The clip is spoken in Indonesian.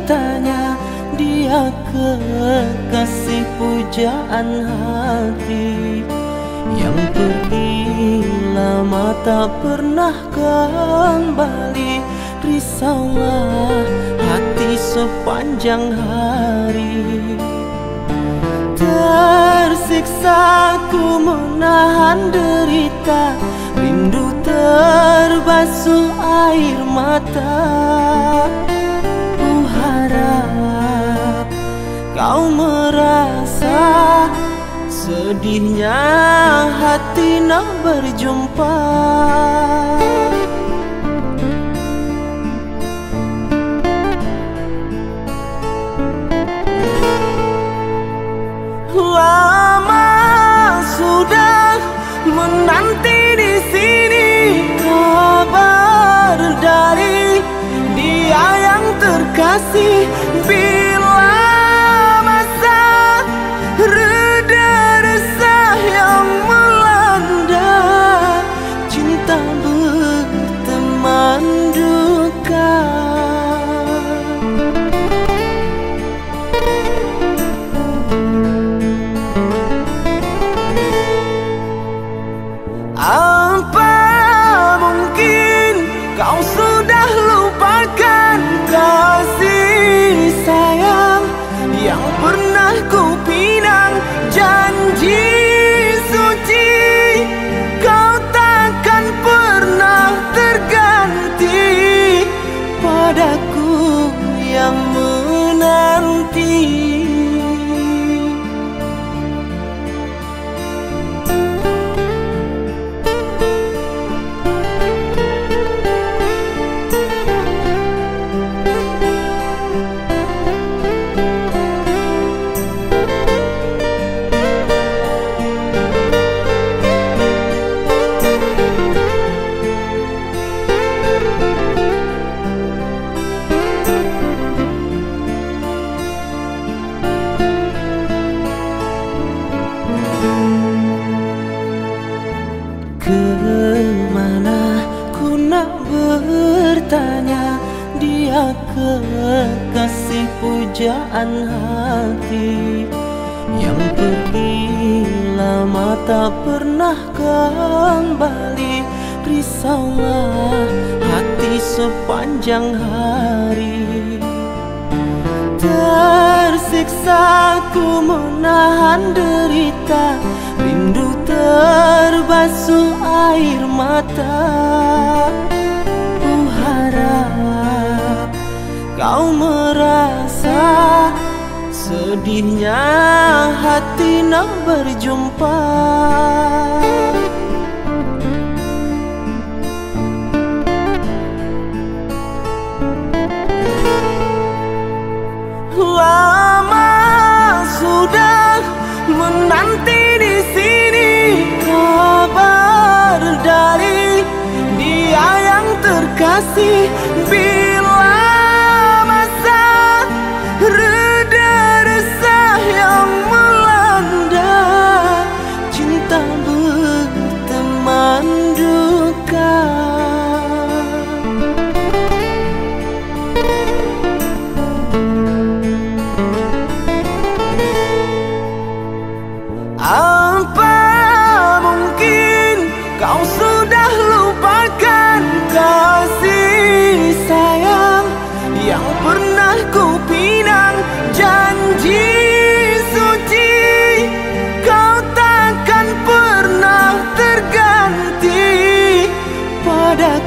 bertanya, dia kekasih pujaan hati yang pergi lama tak pernah kembali. Risaulah hati sepanjang hari, tersiksa ku menahan derita, rindu terbasuh air mata. Ku harap kau merasa sedihnya hati nak berjumpa. Lama sudah menanti di sini kabar dari dia yang terkasih. Bila masa reda resah yang melanda, cinta berteman duka. Apa mungkin kau sudah lupakan kasih sayang yang pernah ku pinang? Janji suci kau takkan pernah terganti padaku yang menanti. Kemana ku nak bertanya, dia kekasih pujaan hati yang pergi lama tak pernah kembali. Risaulah hati sepanjang hari, tersiksa ku menahan derita, rindu terbasuh air mata. Ku harap kau merasa sedihnya hati nak berjumpa. Lama sudah menanti di sini kabar dari dia yang terkasih. Bila masa reda resah yang melanda, cinta berteman duka. Apa mungkin kau sudah lupakan kasih sayang yang pernah ku pinang? Janji suci kau takkan pernah terganti padaku